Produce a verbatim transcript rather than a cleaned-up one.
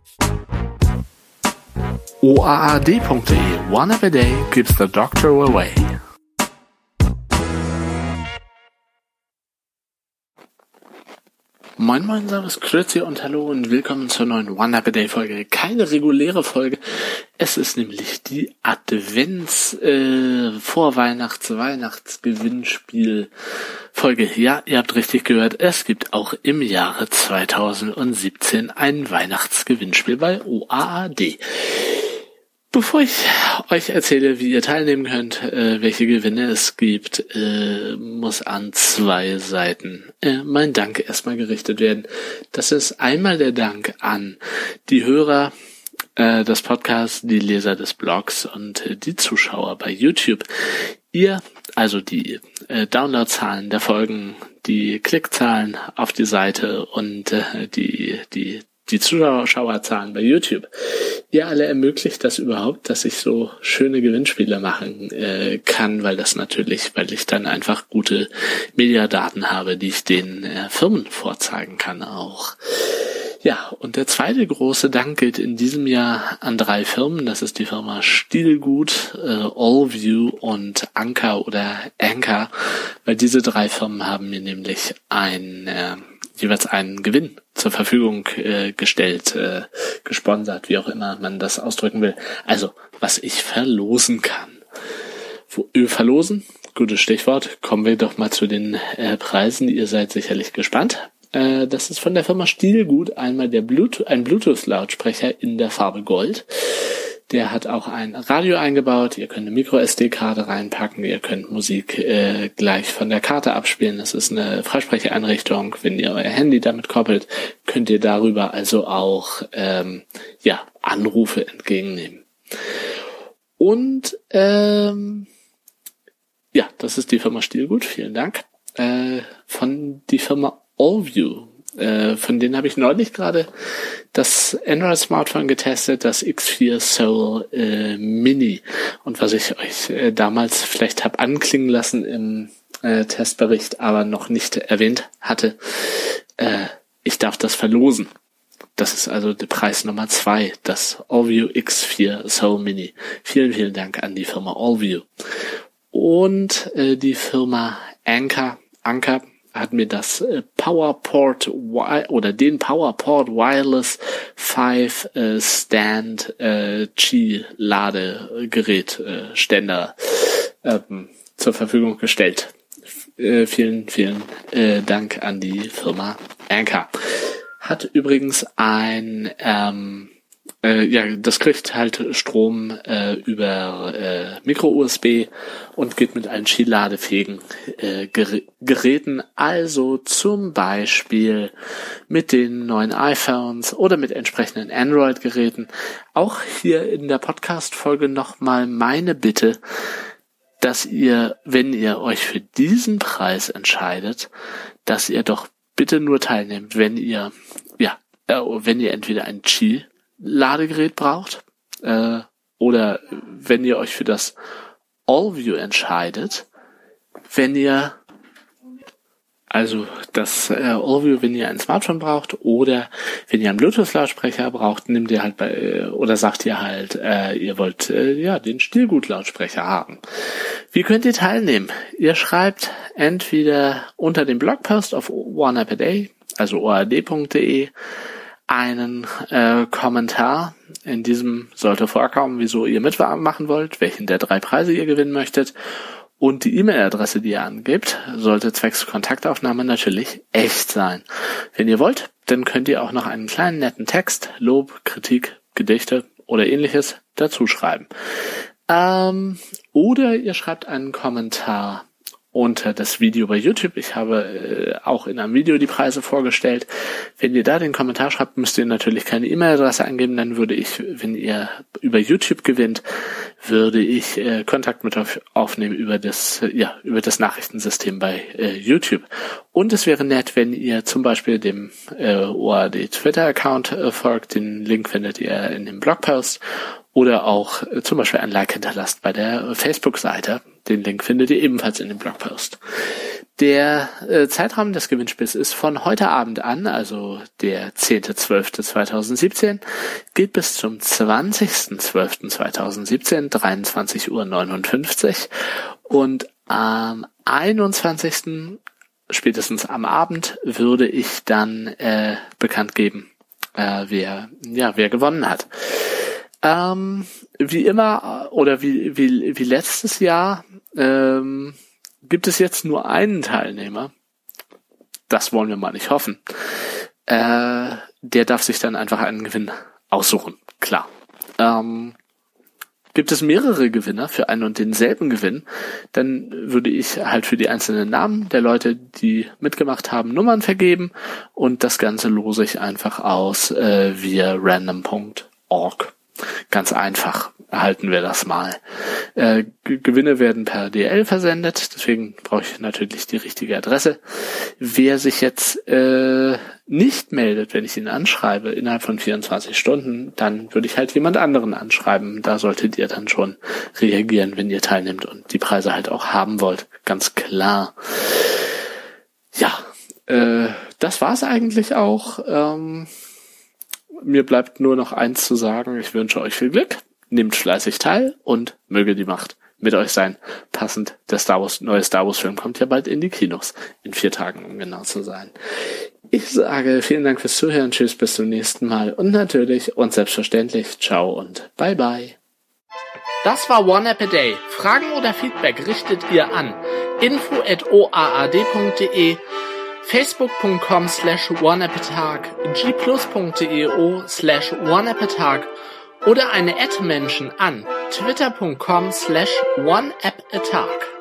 O A A D punkt de. One every day keeps the doctor away. Moin moin, servus, grüezi und hallo und willkommen zur neuen One Every Day Folge. Keine reguläre Folge, es ist nämlich die Advents äh, Vorweihnachts-Weihnachts-Gewinnspiel-Folge. Ja, ihr habt richtig gehört, es gibt auch im Jahre zweitausendsiebzehn ein Weihnachtsgewinnspiel bei O A A D. Bevor ich euch erzähle, wie ihr teilnehmen könnt, äh, welche Gewinne es gibt, äh, muss an zwei Seiten äh, mein Dank erstmal gerichtet werden. Das ist einmal der Dank an die Hörer äh, des Podcasts, die Leser des Blogs und äh, die Zuschauer bei YouTube. Ihr, also die äh, Downloadzahlen der Folgen, die Klickzahlen auf die Seite und äh, die die die Zuschauerzahlen bei YouTube. Ihr alle ermöglicht das überhaupt, dass ich so schöne Gewinnspiele machen äh, kann, weil das natürlich, weil ich dann einfach gute Mediadaten habe, die ich den äh, Firmen vorzeigen kann auch. Ja, und der zweite große Dank gilt in diesem Jahr an drei Firmen. Das ist die Firma Stielgut, äh, Allview und Anker oder Anker, weil diese drei Firmen haben mir nämlich ein äh, jeweils einen Gewinn zur Verfügung äh, gestellt, äh, gesponsert, wie auch immer man das ausdrücken will. Also, was ich verlosen kann. Wo, äh, verlosen? Gutes Stichwort. Kommen wir doch mal zu den äh, Preisen. Ihr seid sicherlich gespannt. Äh, das ist von der Firma Stielgut einmal der Bluetooth, ein Bluetooth-Lautsprecher in der Farbe Gold. Der hat auch ein Radio eingebaut. Ihr könnt eine Micro-S D-Karte reinpacken. Ihr könnt Musik äh, gleich von der Karte abspielen. Das ist eine Freisprecheinrichtung. Wenn ihr euer Handy damit koppelt, könnt ihr darüber also auch ähm, ja Anrufe entgegennehmen. Und ähm, ja, das ist die Firma Stielgut. Vielen Dank. Äh, von die Firma Allview. Äh, von denen habe ich neulich gerade das Android-Smartphone getestet, das X vier Soul äh, Mini. Und was ich euch äh, damals vielleicht habe anklingen lassen im äh, Testbericht, aber noch nicht erwähnt hatte, äh, ich darf das verlosen. Das ist also der Preis Nummer zwei, das Allview X vier Soul Mini. Vielen, vielen Dank an die Firma Allview. Und äh, die Firma Anker, Anker, hat mir das äh, PowerPort oder den PowerPort Wireless fünf äh, Stand äh, Qi Ladegerät äh, Ständer ähm, zur Verfügung gestellt. F- äh, vielen, vielen äh, Dank an die Firma Anker. Hat übrigens ein ähm, Äh, ja, das kriegt halt Strom äh, über äh, Micro-U S B und geht mit allen Qi-ladefähigen äh, Ger- Geräten, also zum Beispiel mit den neuen iPhones oder mit entsprechenden Android-Geräten. Auch hier in der Podcast-Folge nochmal meine Bitte, dass ihr, wenn ihr euch für diesen Preis entscheidet, dass ihr doch bitte nur teilnehmt, wenn ihr, ja, äh, wenn ihr entweder ein Qi Ladegerät braucht äh, oder wenn ihr euch für das Allview entscheidet, wenn ihr also das äh, Allview, wenn ihr ein Smartphone braucht oder wenn ihr einen Bluetooth-Lautsprecher braucht, nehmt ihr halt bei äh, oder sagt ihr halt, äh, ihr wollt äh, ja den Stielgut-Lautsprecher haben. Wie könnt ihr teilnehmen? Ihr schreibt entweder unter dem Blogpost auf One Every Day, also O A A D punkt de, einen äh, Kommentar. In diesem sollte vorkommen, wieso ihr mitmachen wollt, welchen der drei Preise ihr gewinnen möchtet. Und die E-Mail-Adresse, die ihr angebt, sollte zwecks Kontaktaufnahme natürlich echt sein. Wenn ihr wollt, dann könnt ihr auch noch einen kleinen netten Text, Lob, Kritik, Gedichte oder ähnliches dazu schreiben. Ähm, oder ihr schreibt einen Kommentar unter das Video bei YouTube. Ich habe äh, auch in einem Video die Preise vorgestellt. Wenn ihr da den Kommentar schreibt, müsst ihr natürlich keine E-Mail-Adresse eingeben. Dann würde ich, wenn ihr über YouTube gewinnt, würde ich äh, Kontakt mit euch aufnehmen über das, äh, ja, über das Nachrichtensystem bei äh, YouTube. Und es wäre nett, wenn ihr zum Beispiel dem äh, O A A D Twitter-Account äh, folgt. Den Link findet ihr in dem Blogpost. Oder auch äh, zum Beispiel ein Like hinterlasst bei der Facebook-Seite. Den Link findet ihr ebenfalls in dem Blogpost. Der äh, Zeitraum des Gewinnspiels ist von heute Abend an, also der zehnter zwölfter zweitausendsiebzehn, geht bis zum zwanzigster zwölfter zweitausendsiebzehn, dreiundzwanzig Uhr neunundfünfzig, und am einundzwanzigsten spätestens am Abend würde ich dann äh, bekannt geben, äh, wer ja wer gewonnen hat. Ähm, wie immer oder wie wie wie letztes Jahr ähm, gibt es jetzt nur einen Teilnehmer. Das wollen wir mal nicht hoffen. Äh, der darf sich dann einfach einen Gewinn aussuchen. Klar. Ähm, gibt es mehrere Gewinner für einen und denselben Gewinn, dann würde ich halt für die einzelnen Namen der Leute, die mitgemacht haben, Nummern vergeben, und das Ganze lose ich einfach aus äh, via random punkt org. Ganz einfach halten wir das mal. Äh, G- Gewinne werden per D L versendet, deswegen brauche ich natürlich die richtige Adresse. Wer sich jetzt äh, nicht meldet, wenn ich ihn anschreibe, innerhalb von vierundzwanzig Stunden, dann würde ich halt jemand anderen anschreiben. Da solltet ihr dann schon reagieren, wenn ihr teilnehmt und die Preise halt auch haben wollt. Ganz klar. Ja, äh, das war's eigentlich auch. Ähm, Mir bleibt nur noch eins zu sagen. Ich wünsche euch viel Glück, nehmt fleißig teil und möge die Macht mit euch sein. Passend, der Star Wars, neue Star Wars Film kommt ja bald in die Kinos. In vier Tagen, um genau zu sein. Ich sage vielen Dank fürs Zuhören. Tschüss, bis zum nächsten Mal. Und natürlich und selbstverständlich ciao und bye bye. Das war One App a Day. Fragen oder Feedback richtet ihr an info at o a a d punkt d e, facebook punkt com slash oneappatag, g plus punkt d e o slash oneappatag oder eine Ad-Menschen an twitter punkt com slash oneappatag.